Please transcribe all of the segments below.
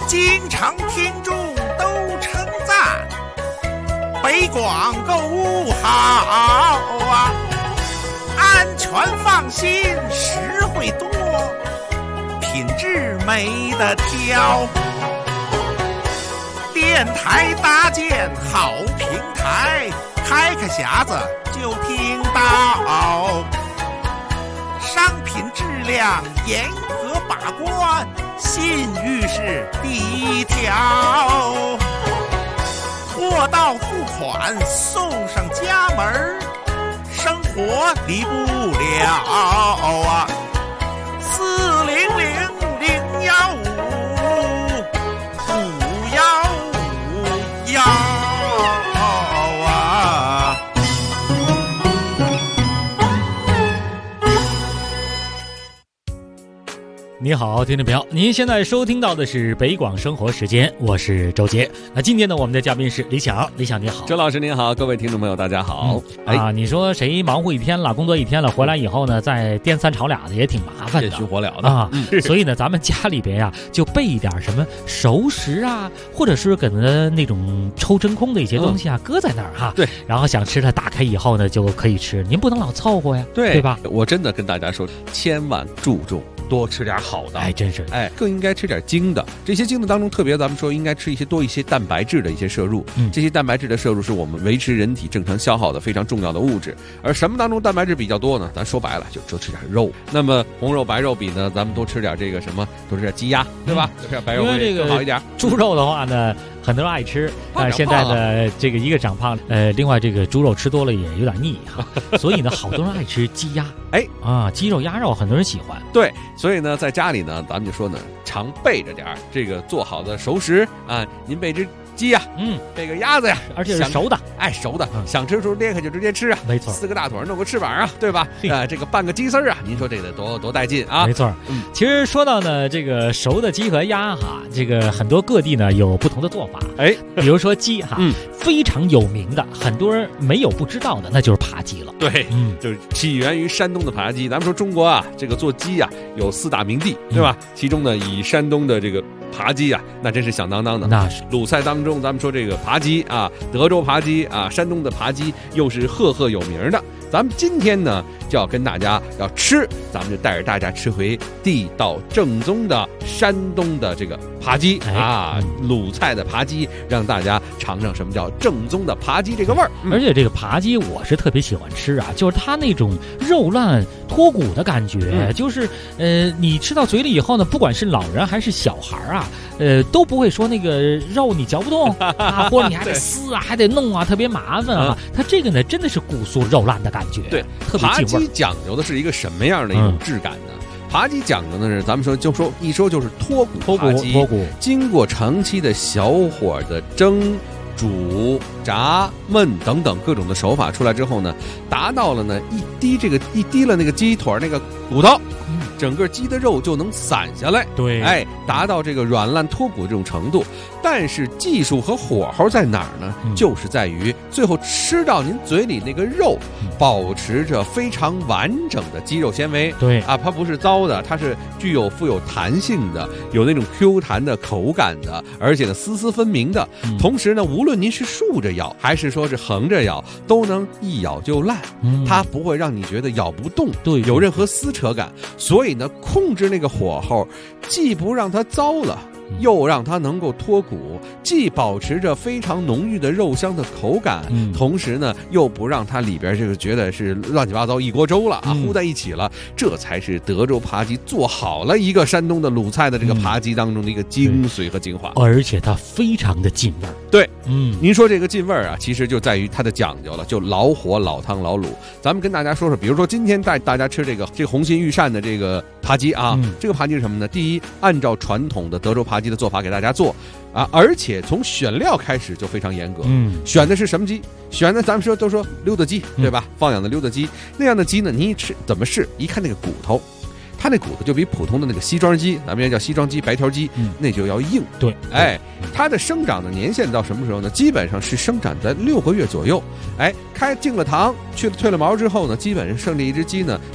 经常听众都称赞，北广购物好啊，安全放心，实惠多，品质没得挑。电台搭建好平台，开个匣子就听到，商品质量严格把关，信誉是第一条。货到付款送上家门，生活离不了啊！400-015-515啊！ 你好，听众朋友，您现在收听到的是北广生活时间，我是周杰。那今天呢，我们的嘉宾是李想，李想你好。 周老师您好，各位听众朋友大家好。 你说谁忙活一天了，工作一天了，回来以后呢，再颠三吵俩的也挺麻烦的， 这虚火燎的啊。所以呢，咱们家里边呀，就备一点什么熟食啊，或者是可能那种抽真空的一些东西啊，搁在那儿哈。 对， 然后想吃了，打开以后呢，就可以吃。您不能老凑合呀，对吧？ 我真的跟大家说，千万注重多吃点好的， 真是， 更应该吃点精的。这些精的当中，特别咱们说应该吃多一些蛋白质的一些摄入。这些蛋白质的摄入是我们维持人体正常消耗的非常重要的物质。而什么当中蛋白质比较多呢？咱说白了，就多吃点肉。那么红肉白肉比呢，咱们多吃点这个什么，多吃点鸡鸭，对吧？多吃点白肉会更好一点。 猪肉的话呢，很多人爱吃，现在的这个一个长胖，另外这个猪肉吃多了也有点腻哈，所以呢，好多人爱吃鸡鸭，鸡肉鸭肉很多人喜欢。 对，所以呢，在家里呢，咱们就说呢，常备着点这个做好的熟食啊，您备只鸡呀，备个鸭子呀， 而且是熟的， 熟的，想吃的时候裂开就直接吃啊， 没错 ，4个大腿弄个翅膀啊，对吧？这个拌个鸡丝啊，您说这个多带劲啊？ 没错，其实说到呢，这个熟的鸡和鸭哈，这个很多各地呢有不同的做法，比如说鸡哈，非常有名的，很多人没有不知道的，那就是扒鸡了。 对，就是起源于山东的扒鸡。咱们说中国啊，这个做鸡啊有4大名地，对吧？其中呢，以山东的这个扒鸡啊，那真是响当当的。 那是鲁菜当中，咱们说这个扒鸡啊，德州扒鸡啊，山东的扒鸡又是赫赫有名的。咱们今天呢，就要跟大家要吃，咱们就带着大家吃回地道正宗的山东的这个扒鸡鲁菜的扒鸡，让大家尝尝什么叫正宗的扒鸡这个味儿。 而且这个扒鸡我是特别喜欢吃啊，就是它那种肉烂脱骨的感觉，就是你吃到嘴里以后呢，不管是老人还是小孩啊，都不会说那个肉你嚼不动啊，或者你还得撕啊，还得弄啊，特别麻烦啊。它这个呢，真的是骨酥肉烂的感觉， 对， 特别进味。 扒鸡讲究的是一个什么样的一种质感呢？扒鸡讲究的是，咱们说一说就是脱骨扒鸡，经过长期的小火的蒸、煮、炸、焖等等各种的手法出来之后呢，达到了呢一滴了那个鸡腿那个骨头，整个鸡的肉就能散下来， 对， 达到这个软烂脱骨这种程度。但是技术和火候在哪儿呢？就是在于最后吃到您嘴里那个肉，保持着非常完整的肌肉纤维。 对啊，它不是糟的，它是富有弹性的，有那种 Q 弹的口感的，而且呢丝丝分明的。同时呢，无论您是竖着咬还是说是横着咬，都能一咬就烂，它不会让你觉得咬不动，有任何撕扯感。所以呢，控制那个火候，既不让它糟了，又让它能够脱骨，既保持着非常浓郁的肉香的口感，同时呢又不让它里边这个觉得是乱七八糟一锅粥了啊，糊在一起了。这才是德州扒鸡做好了一个山东的鲁菜的这个扒鸡当中的一个精髓和精华， 而且它非常的进味儿。 对，您说这个进味儿啊，其实就在于它的讲究了，就老火老汤老卤。咱们跟大家说说，比如说今天带大家吃这个红心御膳的这个扒鸡啊，这个扒鸡是什么呢？第一，按照传统的德州扒鸡的做法给大家做啊，而且从选料开始就非常严格，选的是什么鸡？选的咱们都说溜达鸡，对吧？放养的溜达鸡那样的鸡呢，你一吃怎么试？一看那个骨头，它那骨头就比普通的那个西装鸡，咱们也叫西装鸡、白条鸡，那就要硬。 对， 它的生长的年限到什么时候呢？基本上是生长在6个月左右。进了膛，退了毛之后呢，基本上剩这一只鸡呢，在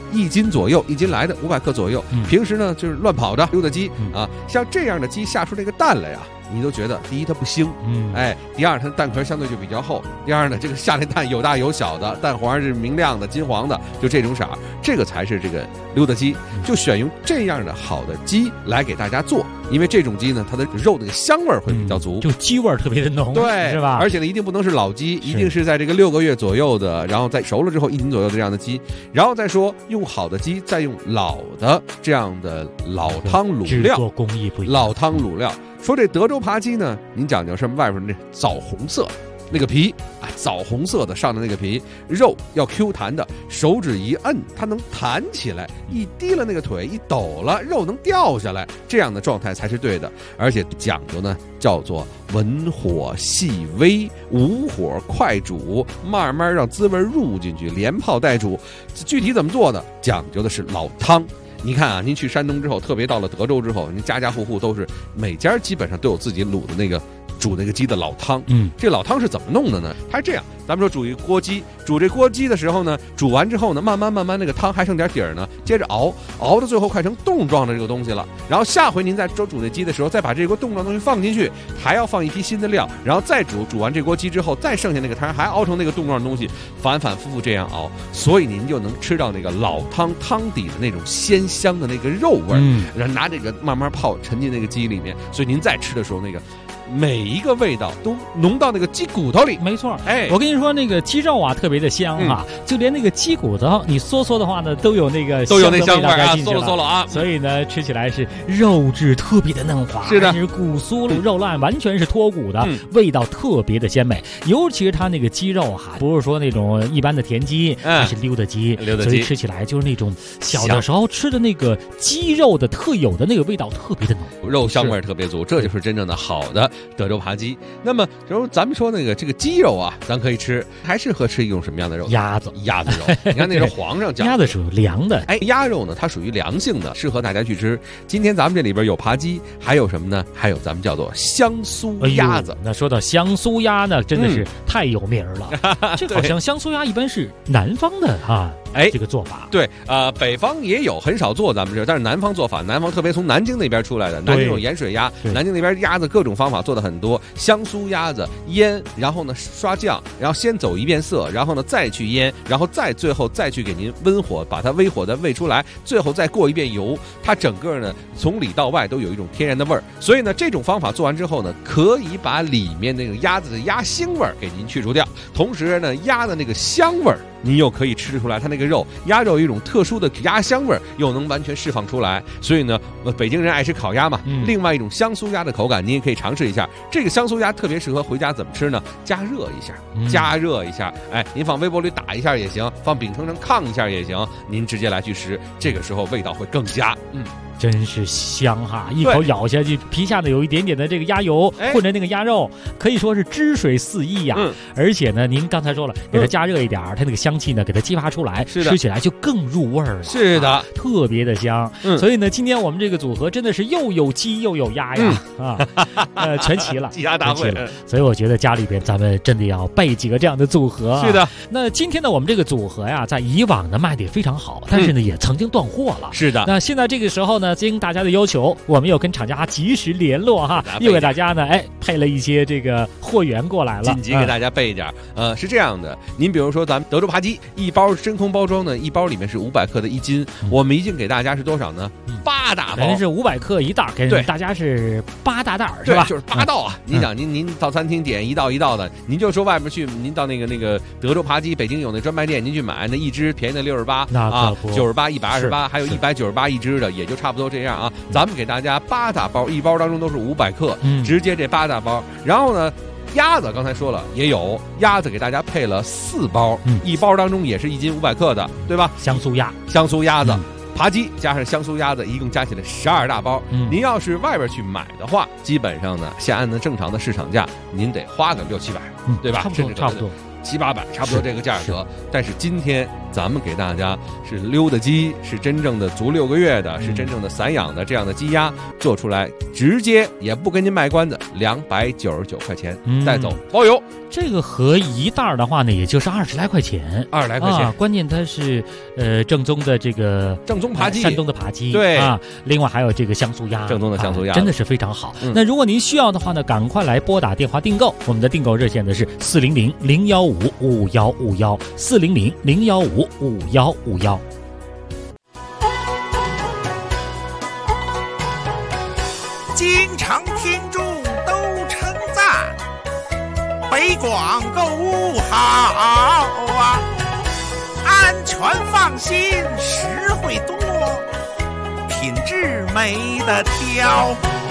1斤左右，1斤来的500克左右。平时呢就是乱跑着溜达鸡啊，像这样的鸡下出这个蛋来呀，你都觉得第一它不腥，第二它蛋壳相对就比较厚，第二呢这个下来蛋有大有小的，蛋黄是明亮的金黄的，就这种色儿，这个才是这个溜达鸡。就选用这样的好的鸡来给大家做，因为这种鸡呢它的肉的香味会比较足， 就鸡味特别的浓， 对， 是吧？ 而且呢一定不能是老鸡，一定是在这个6个月左右的，然后在熟了之后1斤左右的这样的鸡，然后再说用好的鸡，再用老的这样的老汤卤料， 制作工艺不一样， 老汤卤料。说这德州扒鸡呢，您讲究什么？外边那枣红色那个皮啊，枣红色的上的那个皮，肉要 Q 弹的，手指一摁它能弹起来，一低了那个腿一抖了，肉能掉下来，这样的状态才是对的。而且讲究呢叫做文火细煨，无火快煮，慢慢让滋味入进去，连泡带煮。具体怎么做呢？讲究的是老汤。你看啊，您去山东之后，特别到了德州之后，您家家户户都是每家基本上都有自己卤的那个煮那个鸡的老汤。这老汤是怎么弄的呢？它是这样，咱们说煮一锅鸡，煮这锅鸡的时候呢，煮完之后呢，慢慢那个汤还剩点底儿呢，接着熬到最后快成冻状的这个东西了。然后下回您再煮那鸡的时候，再把这锅冻状的东西放进去，还要放一批新的料，然后再煮完这锅鸡之后，再剩下那个汤还熬成那个冻状的东西，反复这样熬，所以您就能吃到那个老汤汤底的那种鲜香的那个肉味儿，然后拿这个慢慢泡沉进那个鸡里面，所以您再吃的时候那个每一个味道都浓到那个鸡骨头里。 没错，我跟你说，那个鸡肉啊特别的香啊，就连那个鸡骨头你嗦的话呢，都有那香味啊，嗦了啊，所以呢吃起来是肉质特别的嫩滑， 是的， 是骨酥肉烂，完全是脱骨的，味道特别的鲜美。尤其是它那个鸡肉哈，不是说那种一般的田鸡，它是溜达鸡，所以吃起来就是那种小的时候吃的那个鸡肉的特有的那个味道特别的浓， 肉香味特别足，这就是真正的好的德州扒鸡。那么咱们说那个这个鸡肉啊，咱可以吃，还适合吃一种什么样的肉？鸭子肉。你看那个皇上讲， 鸭子属于凉的， 鸭肉呢它属于凉性的，适合大家去吃。今天咱们这里边有扒鸡，还有什么呢？还有咱们叫做香酥鸭子。 那说到香酥鸭呢，真的是太有名了。这好像香酥鸭一般是南方的啊。这个做法对，北方也有，很少做咱们这，但是南方做法，南方特别从南京那边出来的，南京有盐水鸭，南京那边鸭子各种方法做的很多，香酥鸭子腌，然后呢刷酱，然后先走一遍色，然后呢再去腌，然后最后再去给您温火把它微火再煨出来，最后再过一遍油，它整个呢从里到外都有一种天然的味儿。所以呢这种方法做完之后呢，可以把里面那个鸭子的鸭腥味儿给您去除掉，同时呢鸭的那个香味儿你又可以吃出来，它那个肉鸭肉有一种特殊的鸭香味儿，又能完全释放出来。所以呢，北京人爱吃烤鸭嘛，另外一种香酥鸭的口感，您也可以尝试一下。这个香酥鸭特别适合回家怎么吃呢？加热一下，您放微波炉里打一下也行，放饼铛上炕一下也行，您直接来去吃，这个时候味道会更佳。 真是香哈！一口咬下去，皮下呢有一点点的这个鸭油混着那个鸭肉，可以说是汁水四溢呀。而且呢，您刚才说了，给它加热一点，它那个香气呢给它激发出来，吃起来就更入味儿了。 是的， 特别的香。所以呢，今天我们这个组合真的是又有鸡又有鸭呀，全齐了， 鸡鸭大会。 所以我觉得家里边咱们真的要备几个这样的组合。 是的。 那今天呢，我们这个组合呀，在以往呢卖的也非常好，但是呢也曾经断货了。 是的。 那现在这个时候呢，经大家的要求，我们又跟厂家及时联络哈，又给大家呢配了一些这个货源过来了， 紧急给大家备一点。是这样的，您比如说咱们德州扒鸡一包真空包装呢，一包里面是500克的1斤，我们一斤给大家是多少呢？8大包， 人是500克一袋，给大家是8大袋是吧？ 就是8道啊。你想您到餐厅点一道的，您就说外面去，您到那个德州扒鸡，北京有那专卖店，您去买那一只便宜的68啊，98、128，还有198一只的，也就差不多这样啊。咱们给大家8大包，一包当中都是500克，直接这8大包。然后呢，鸭子刚才说了也有，鸭子给大家配了4包，一包当中也是1斤500克的，对吧？ 香酥鸭子。扒鸡加上香酥鸭子，一共加起来12大包。您要是外边去买的话，基本上呢，先按照正常的市场价，您得花个600-700，对吧？ 差不多700-800， 差不多这个价格。但是今天咱们给大家是溜的鸡，是真正的足6个月的，是真正的散养的这样的鸡鸭做出来，直接也不跟您卖关子，299块钱带走包邮。 这个合一袋的话呢，也就是20来块钱 ，20来块钱。 关键它是正宗的这个正宗扒鸡， 山东的扒鸡， 对啊，另外还有这个香酥鸭， 正宗的香酥鸭， 真的是非常好。那如果您需要的话呢，赶快来拨打电话订购，我们的订购热线的是400-015-5151，400-015-5151。 经常听众都称赞北广购物好啊，安全放心，实惠多，品质没得挑。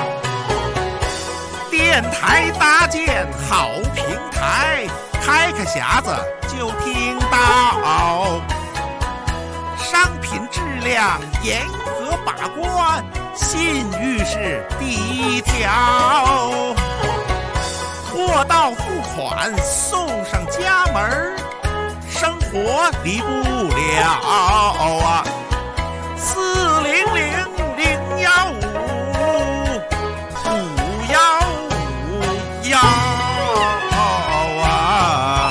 电台搭建好平台，开开匣子就听到，商品质量严格把关，信誉是第一条，货到付款送上家门，生活离不了啊！400-015-5151啊！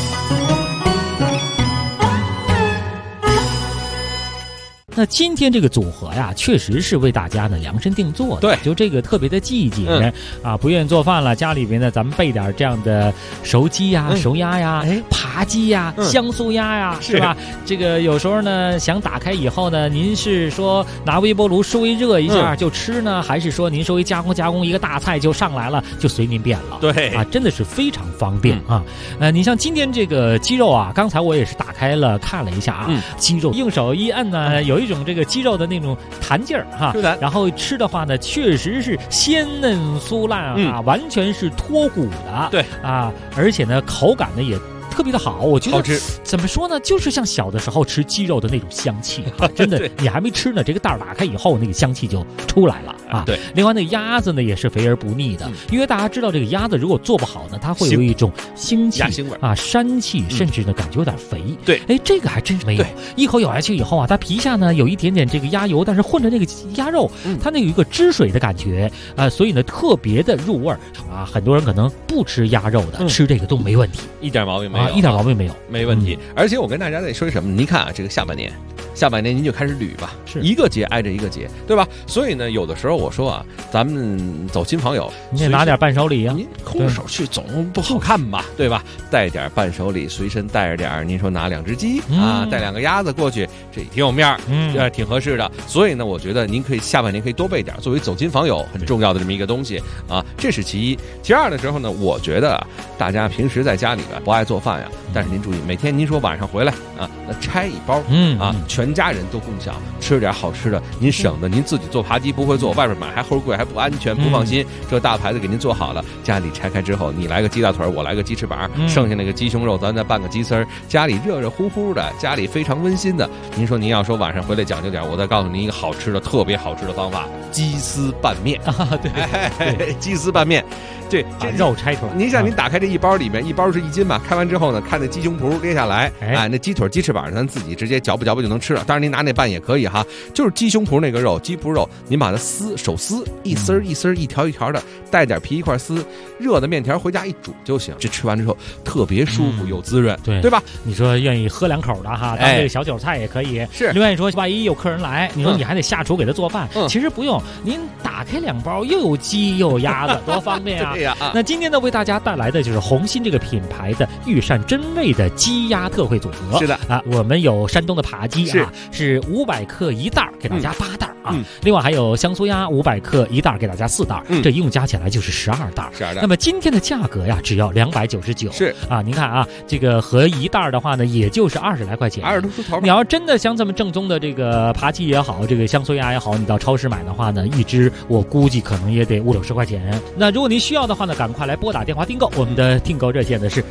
那今天这个组合呀，确实是为大家呢量身定做的。 对， 就这个特别的季节啊，不愿意做饭了，家里边呢咱们备点这样的熟鸡呀、熟鸭呀、扒鸡呀、香酥鸭呀，是吧？这个有时候呢想打开以后呢，您是说拿微波炉稍微热一下就吃呢，还是说您稍微加工一个大菜就上来了，就随您便了。 对啊，真的是非常方便啊。你像今天这个鸡肉啊，刚才我也是打开了看了一下啊，鸡肉用手一摁呢，有一种这个鸡肉的那种弹劲儿哈，然后吃的话呢，确实是鲜嫩酥烂啊，完全是脱骨的， 对啊，而且呢口感呢也特别的好，我觉得好吃。 怎么说呢，就是像小的时候吃鸡肉的那种香气啊，真的，你还没吃呢，这个袋打开以后，那个香气就出来了啊。 对， 另外那个鸭子呢也是肥而不腻的，因为大家知道这个鸭子如果做不好呢，它会有一种腥气、 鸭腥味啊、膻气，甚至呢感觉有点肥。 对， 哎，这个还真是没有，一口咬下去以后啊，它皮下呢有一点点这个鸭油，但是混着那个鸭肉，它那有一个汁水的感觉啊，所以呢特别的入味儿啊。很多人可能不吃鸭肉的，吃这个都没问题， 一点毛病没有， 一点毛病没有。 没问题。而且我跟大家得说什么？您看啊，这个下半年您就开始捋吧， 是一个节挨着一个节，对吧？所以呢，有的时候我说啊，咱们走亲访友， 你也拿点伴手礼啊， 您空手去总不好看吧，对吧？带点伴手礼，随身带着点，您说拿2只鸡啊，带2个鸭子过去，这也挺有面儿，挺合适的。所以呢，我觉得您可以下半年可以多备点，作为走亲访友很重要的这么一个东西啊，这是其一。其二的时候呢，我觉得大家平时在家里边不爱做饭呀，但是您注意，每天您说晚上回来啊，那拆一包，全家人都共享，吃点好吃的，您省得您自己做扒鸡不会做，外边买还齁贵，还不安全，不放心。这大牌子给您做好了，家里拆开之后，你来个鸡大腿，我来个鸡翅膀，剩下那个鸡胸肉，咱再拌个鸡丝儿，家里热热乎乎的，家里非常温馨的。您说您要说晚上回来讲究点，我再告诉您一个好吃的、特别好吃的方法：鸡丝拌面啊！对， 鸡丝拌面。对， 把肉拆出来。 您像您打开这一包里面，一包是1斤嘛，开完之后呢，看那鸡胸脯列下来，那鸡腿、鸡翅膀咱自己直接嚼吧就能吃了。当然您拿那拌也可以哈，就是鸡胸脯那个肉，鸡脯肉，您把它手撕，一丝儿一丝儿、一条一条的，带点皮一块撕，热的面条回家一煮就行。这吃完之后特别舒服又滋润，对吧？ 你说愿意喝2口的哈，当这个小酒菜也可以。 是， 另外说万一有客人来，你说你还得下厨给他做饭，其实不用，您打开2包，又有鸡又有鸭子，多方便啊！那今天呢，为大家带来的就是红心这个品牌的御膳真味的鸡鸭特惠组合。 是的啊，我们有山东的扒鸡啊，是500克1袋，给大家8袋啊。另外还有香酥鸭500克1袋，给大家4袋，这一共加起来就是12袋。那么今天的价格呀，只要299。 是啊，您看啊，这个合1袋的话呢，也就是20来块钱 ，20多出头。 你要真的想这么正宗的这个扒鸡也好，这个香酥鸭也好，你到超市买的话呢，一只我估计可能也得50-60块钱。那如果您需要的话呢，赶快来拨打电话订购，我们的订购热线呢是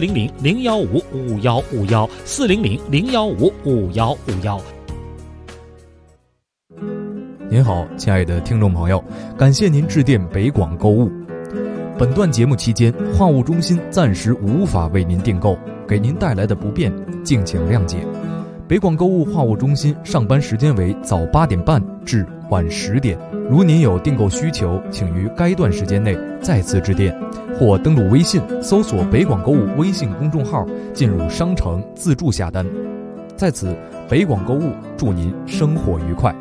400-015-5151，400-015-5151。 您好，亲爱的听众朋友，感谢您致电北广购物。本段节目期间，话务中心暂时无法为您订购，给您带来的不便，敬请谅解。 北广购物话务中心上班时间为早8点半至晚10点。如您有订购需求，请于该段时间内再次致电，或登录微信搜索北广购物微信公众号，进入商城自助下单。在此，北广购物祝您生活愉快。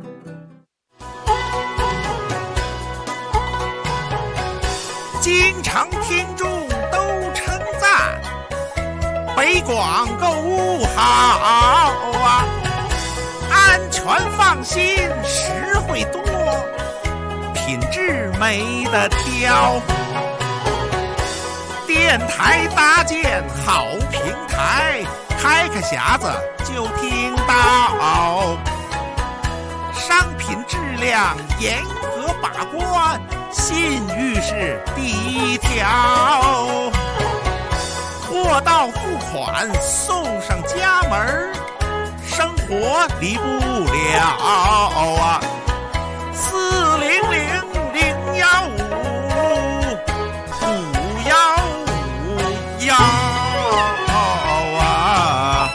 经常听众都称赞北广购物好啊，安全放心，实惠多，品质没得挑。电台搭建好平台，开个匣子就听到，商品质量严格把关，信誉是第一条。货到付款送上家门，生活离不了啊！400-015-515啊！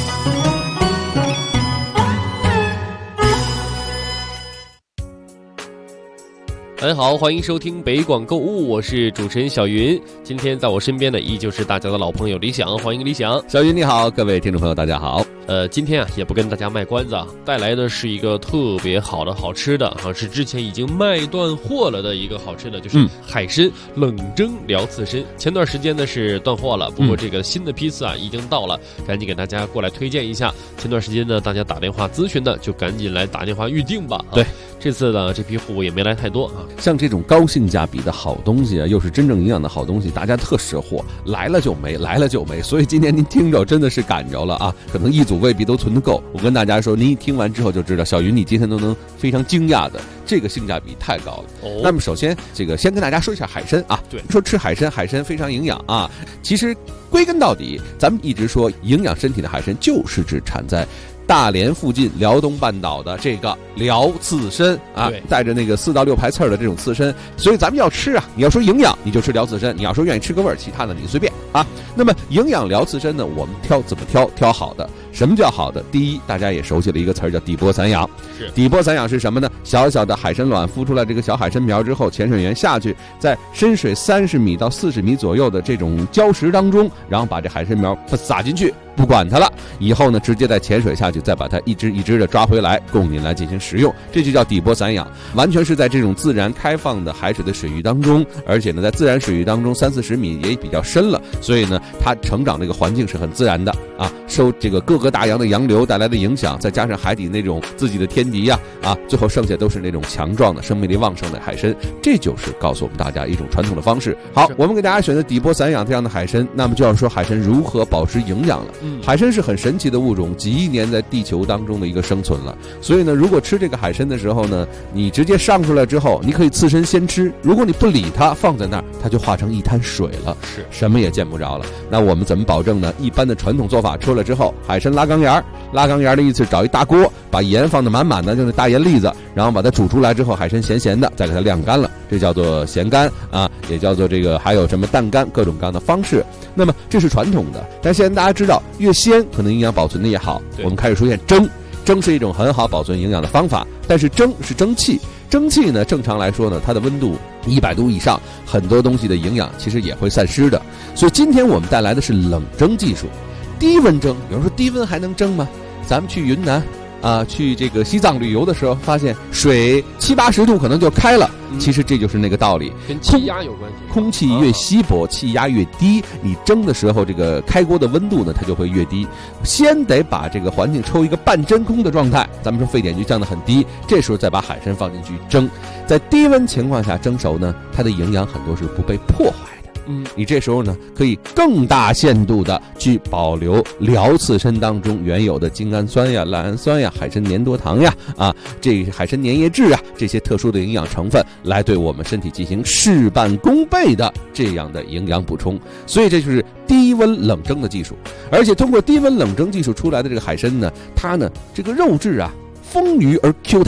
大家好，欢迎收听北广购物，我是主持人小云。今天在我身边的依旧是大家的老朋友李想，欢迎李想。 小云你好，各位听众朋友大家好。 今天也不跟大家卖关子啊，带来的是一个特别好的好吃的啊，是之前已经卖断货了的一个好吃的，就是海参冷蒸辽刺身。前段时间呢是断货了，不过这个新的批次啊已经到了，赶紧给大家过来推荐一下。前段时间呢大家打电话咨询的，就赶紧来打电话预定吧。 对， 这次呢这批货物也没来太多啊。 像这种高性价比的好东西啊，又是真正营养的好东西，大家特识货，来了就没，来了就没。所以今天您听着真的是赶着了啊，可能一组未必都存得够。我跟大家说，您一听完之后就知道，小云你今天都能非常惊讶的，这个性价比太高了。那么首先这个先跟大家说一下海参啊，对，说吃海参，海参非常营养啊。其实归根到底，咱们一直说营养身体的海参，就是指产在大连附近辽东半岛的这个辽刺参啊，带着那个4到6排刺的这种刺参，所以咱们要吃啊，你要说营养，你就吃辽刺参；你要说愿意吃个味儿，其他的你随便啊。那么营养辽刺参呢，我们怎么挑好的？什么叫好的？第一，大家也熟悉了一个词儿叫底波散养。底波散养是什么呢？小小的海参卵孵出来这个小海参苗之后，潜水员下去，在深水30米到40米左右的这种礁石当中，然后把这海参苗撒进去，不管它了，以后呢直接再潜水下去，再把它一只一只的抓回来，供您来进行食用。这就叫底波散养，完全是在这种自然开放的海水的水域当中，而且呢在自然水域当中30-40米也比较深了，所以呢它成长这个环境是很自然的啊，受这个各个大洋的洋流带来的影响，再加上海底那种自己的天敌呀啊，最后剩下都是那种强壮的生命力旺盛的海参。这就是告诉我们大家一种传统的方式。好，我们给大家选择底波散养这样的海参，那么就要说海参如何保持营养了。海参是很神奇的物种，几亿年在地球当中的一个生存了，所以呢如果吃这个海参的时候呢，你直接上出来之后，你可以刺身先吃，如果你不理它放在那儿，它就化成一滩水了，是什么也见不着了。那我们怎么保证呢？一般的传统做法，出来之后海参拉缸沿，拉缸沿的意思找一大锅，把盐放得满满的，就那大盐粒子，然后把它煮出来之后，海参咸咸的，再给它晾干了，这叫做咸干啊，也叫做这个还有什么淡干，各种各样的方式。那么这是传统的，但现在大家知道越鲜可能营养保存的也好，我们开始出现蒸是一种很好保存营养的方法，但是蒸是蒸汽呢，正常来说呢，它的温度100度以上，很多东西的营养其实也会散失的。所以今天我们带来的是冷蒸技术，低温蒸。有人说低温还能蒸吗？咱们去云南啊，去这个西藏旅游的时候，发现水70-80度可能就开了。其实这就是那个道理， 跟气压有关系。 空气越稀薄，气压越低，你蒸的时候这个开锅的温度呢，它就会越低。先得把这个环境抽一个半真空的状态，咱们说沸点就降得很低，这时候再把海参放进去蒸，在低温情况下蒸熟呢，它的营养很多是不被破坏。你这时候呢可以更大限度的去保留辽刺参当中原有的精氨酸呀、赖氨酸呀、海参粘多糖呀啊，这海参粘液质啊，这些特殊的营养成分来对我们身体进行事半功倍的这样的营养补充。所以这就是低温冷蒸的技术，而且通过低温冷蒸技术出来的这个海参呢，它呢这个肉质啊丰腴而 Q 弹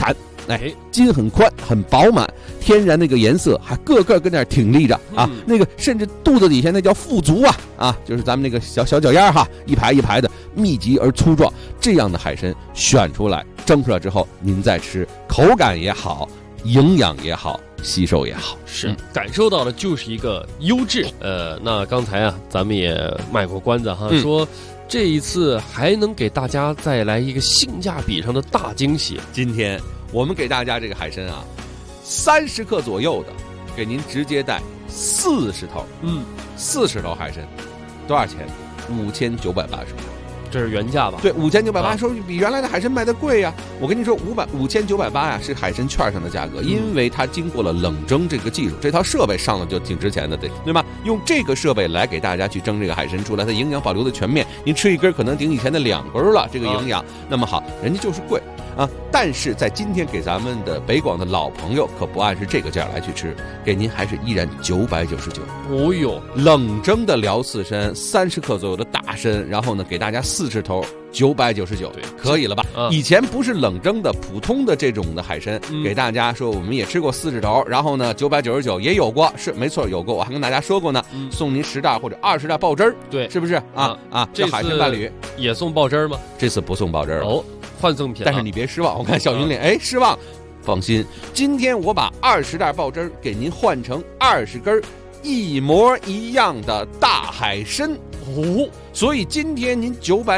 筋很宽很饱满，天然那个颜色还个个跟那儿挺立着啊，那个甚至肚子底下那叫腹足啊，就是咱们那个小脚丫哈，一排一排的密集而粗壮，这样的海参选出来蒸出来之后，您再吃，口感也好，营养也好，吸收也好， 是感受到的就是一个优质。那刚才啊，咱们也卖过关子哈，说这一次还能给大家再来一个性价比上的大惊喜。 今天我们给大家这个海参啊，30克左右的，给您直接带40头，40头海参，多少钱？5980。 这是原价吧？ 对，5980说比原来的海参卖的贵呀。我跟你说，5980呀是海参券上的价格，因为它经过了冷蒸这个技术，这套设备上了就挺值钱的，对吧？用这个设备来给大家去蒸这个海参出来，它营养保留的全面，您吃一根可能顶以前的2根了，这个营养。那么好，人家就是贵啊，但是在今天给咱们的北广的老朋友可不按是这个价来去吃，给您还是依然999。 哦哟， 冷蒸的辽刺参30克左右的大参，然后呢给大家40头999，对，可以了吧？以前不是冷蒸的普通的这种的海参，给大家说我们也吃过40头，然后呢999也有过，是没错有过，我还跟大家说过呢，送您10袋或者20袋爆汁儿， 对， 是不是啊？这海参伴侣也送爆汁儿吗？ 这次不送爆汁儿哦，换赠品。 但是你别失望，我看小云脸，失望，放心，今天我把20袋爆汁儿给您换成20根一模一样的大海参哦， 所以今天您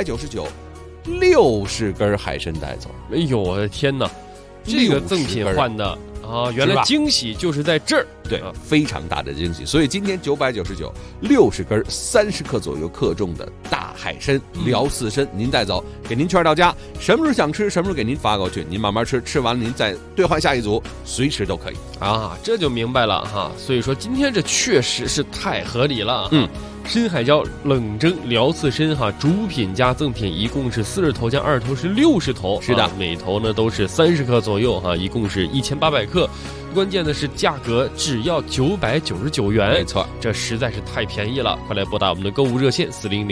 999，60根海参带走。 哎呦我的天哪，这个赠品换的啊，原来惊喜就是在这儿。 对，非常大的惊喜。所以今天999，60根30克左右克重的大海参辽刺参，您带走，给您券到家，什么时候想吃，什么时候给您发过去，您慢慢吃，吃完了您再兑换下一组，随时都可以啊。这就明白了哈。所以说今天这确实是太合理了。深海椒冷蒸辽刺参哈，主品加赠品一共是40头加2头是60头， 是的， 每头呢都是30克左右哈，一共是1800克。关键的是价格只要999元， 没错， 这实在是太便宜了！快来拨打我们的购物热线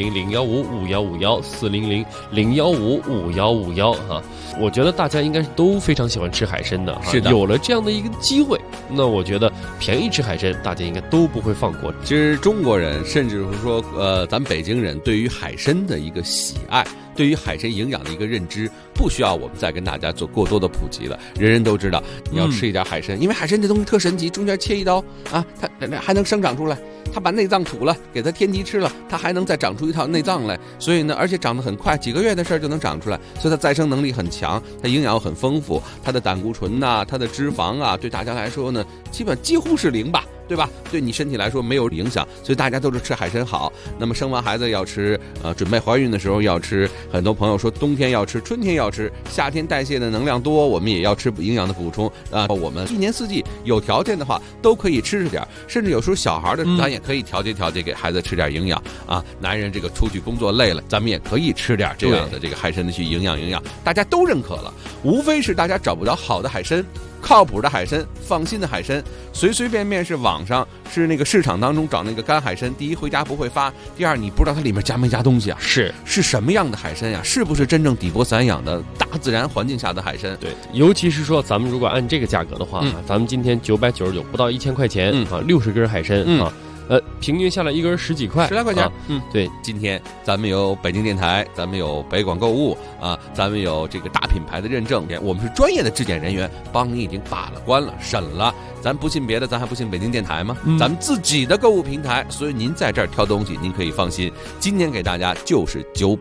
400-015-5151，400-015-5151哈。我觉得大家应该是都非常喜欢吃海参的， 是的， 有了这样的一个机会，那我觉得便宜吃海参，大家应该都不会放过。 其实中国人，甚至是说咱北京人对于海参的一个喜爱，对于海参营养的一个认知，不需要我们再跟大家做过多的普及了。人人都知道，你要吃一点海参，因为海参这东西特神奇，中间切一刀啊，它还能生长出来。它把内脏吐了，给它天敌吃了，它还能再长出一套内脏来。所以呢，而且长得很快，几个月的事儿就能长出来，所以它再生能力很强，它营养很丰富，它的胆固醇呐，它的脂肪啊，对大家来说呢，几乎是0吧。对吧？对你身体来说没有影响，所以大家都是吃海参好。那么生完孩子要吃，准备怀孕的时候要吃。很多朋友说冬天要吃，春天要吃，夏天代谢的能量多，我们也要吃营养的补充啊。我们一年四季有条件的话都可以吃点，甚至有时候小孩的咱也可以调节给孩子吃点营养啊。男人这个出去工作累了，咱们也可以吃点这样的这个海参的去营养，大家都认可了。无非是大家找不着好的海参。靠谱的海参，放心的海参，随便便是网上是那个市场当中找那个干海参，第一回家不会发，第二你不知道它里面加没加东西啊？是什么样的海参呀？是不是真正底波散养的大自然环境下的海参？ 对，尤其是说咱们如果按这个价格的话，咱们今天999不到1000块钱啊，60根海参啊。平均下来一根10几块，10来块钱。 对， 今天咱们有北京电台，咱们有北广购物啊，咱们有这个大品牌的认证，我们是专业的质检人员，帮你已经把了关了、审了。咱不信别的，咱还不信北京电台吗？咱们自己的购物平台，所以您在这儿挑东西，您可以放心。今天给大家就是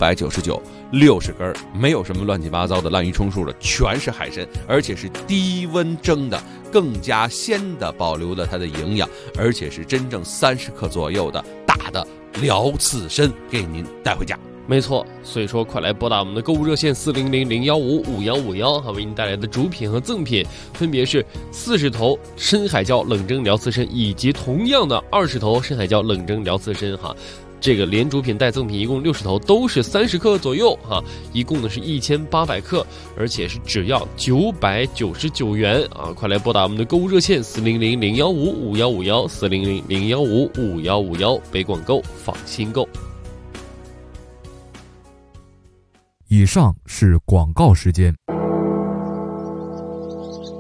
999，60根，没有什么乱七八糟的滥竽充数的，全是海参，而且是低温蒸的，更加鲜的保留了它的营养，而且是真正30克左右的大的辽刺参给您带回家。 没错，所以说快来拨打我们的购物热线400-015-5151，为您带来的主品和赠品分别是40头深海椒冷蒸辽刺参，以及同样的20头深海椒冷蒸辽刺参哈。这个连主品带赠品一共60头，都是30克左右哈，一共呢是1800克，而且是只要999元啊！快来拨打我们的购物热线400-015-5151，400-015-5151，北广购，放心购。 以上是广告时间。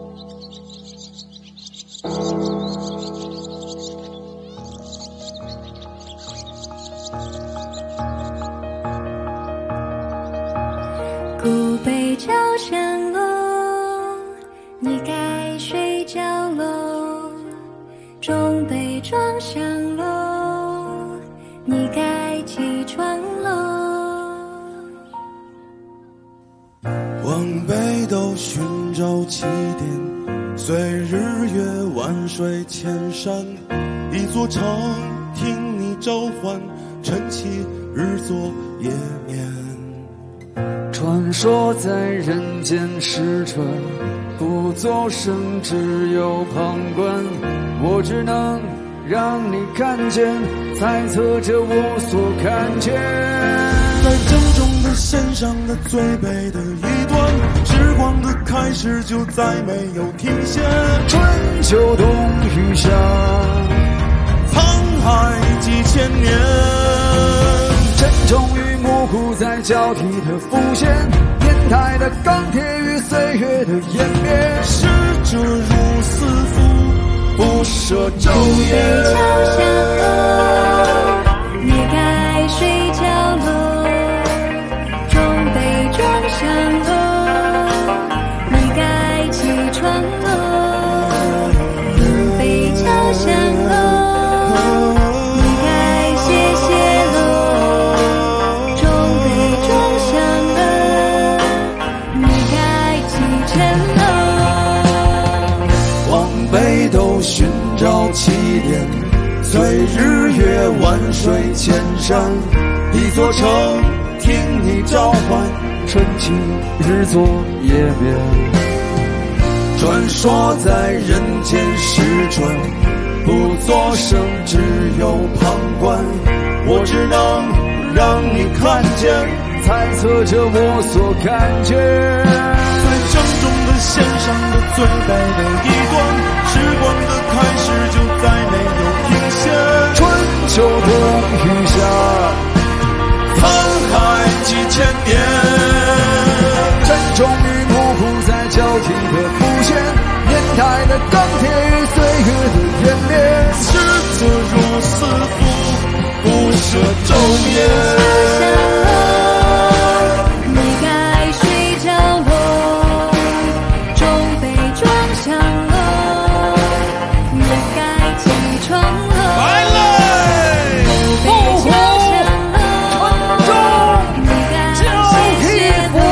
装上楼，你该起床喽。 往北斗寻找起点，随日月万水千山，一座城听你召唤，晨起日作夜眠。 传说在人间使者，不作声，只有旁观。我只能让你看见，猜测着我所看见。 在正中的线上的最北的一端，时光的开始就再没有停歇。 春秋冬雨夏， 沧海几千年， 真终于模糊在交替的浮现，年代的钢铁与岁月的湮灭。 逝者如斯夫，不舍昼夜。 桥下楼，你该睡觉喽。中北装上楼，你该起床喽。北桥上楼，你该歇歇喽。中北装上楼，你该启程喽。 往北斗寻找起点，随日月万水千山，一座城听你召唤， 晨起日作夜眠。 传说在人间时转，不作声，只有旁观。我只能让你看见， 猜测着我所看见。 在正中的线上的最北的一端，时光的开始就再没有停歇。 春秋冬雨夏， 沧海几千年， 真终于模糊在交替的浮现，年代的钢铁与岁月的湮灭。 逝者如斯夫，不舍昼夜。 你该睡觉喽，中北装上喽，你该起床喽。 来嘞！ 北桥上喽，你该歇歇喽。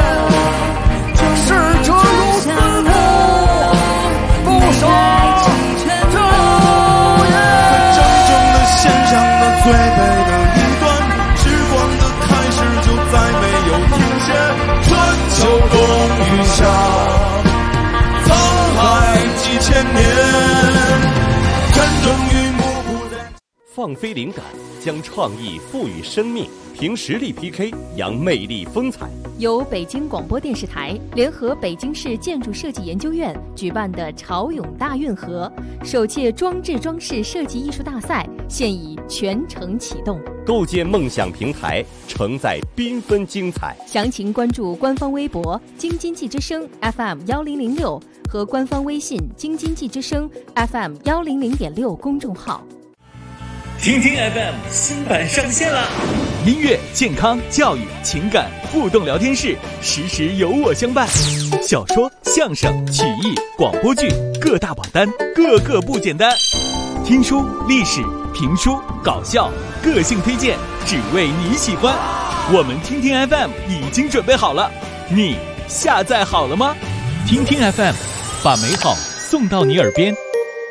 中北装上喽，你该起床喽。 正中的线上的最北的一端，时光的开始就再没有停歇。春秋冬雨夏，沧海几千年，真终于模糊在。 放飞灵感，将创意赋予生命，凭实力 PK， 扬魅力风采。 由北京广播电视台联合北京市建筑设计研究院举办的潮涌大运河首届装置装饰设计艺术大赛现已全程启动， 构建梦想平台，承载缤纷精彩。 详情关注官方微博京津冀之声 FM1006 和官方微信京津冀之声 FM100.6公众号。 听听 FM 新版上线啦！音乐、健康、教育、情感互动聊天室，时时有我相伴。小说、相声、曲艺、广播剧各大榜单，个个不简单。听书、历史、评书、搞笑，个性推荐，只为你喜欢。我们听听 FM 已经准备好了，你下载好了吗？听听 FM， 把美好送到你耳边。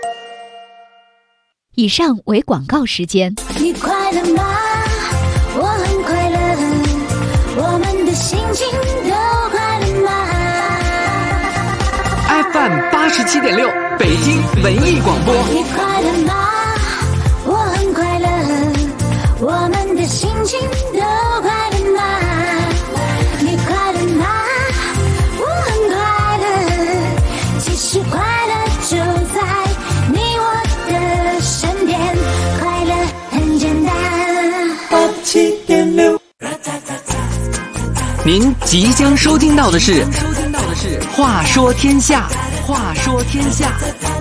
以上为广告时间。 你快乐吗？我很快乐，我们的心情都快乐吗？ FM 87.6北京文艺广播。 你快乐吗？我很快乐，我们的心情都快乐吗？你快乐吗？我很快乐，其实快乐就在你我的身边，快乐很简单。87.6， 您即将收听到的是《话说天下》，话说天下。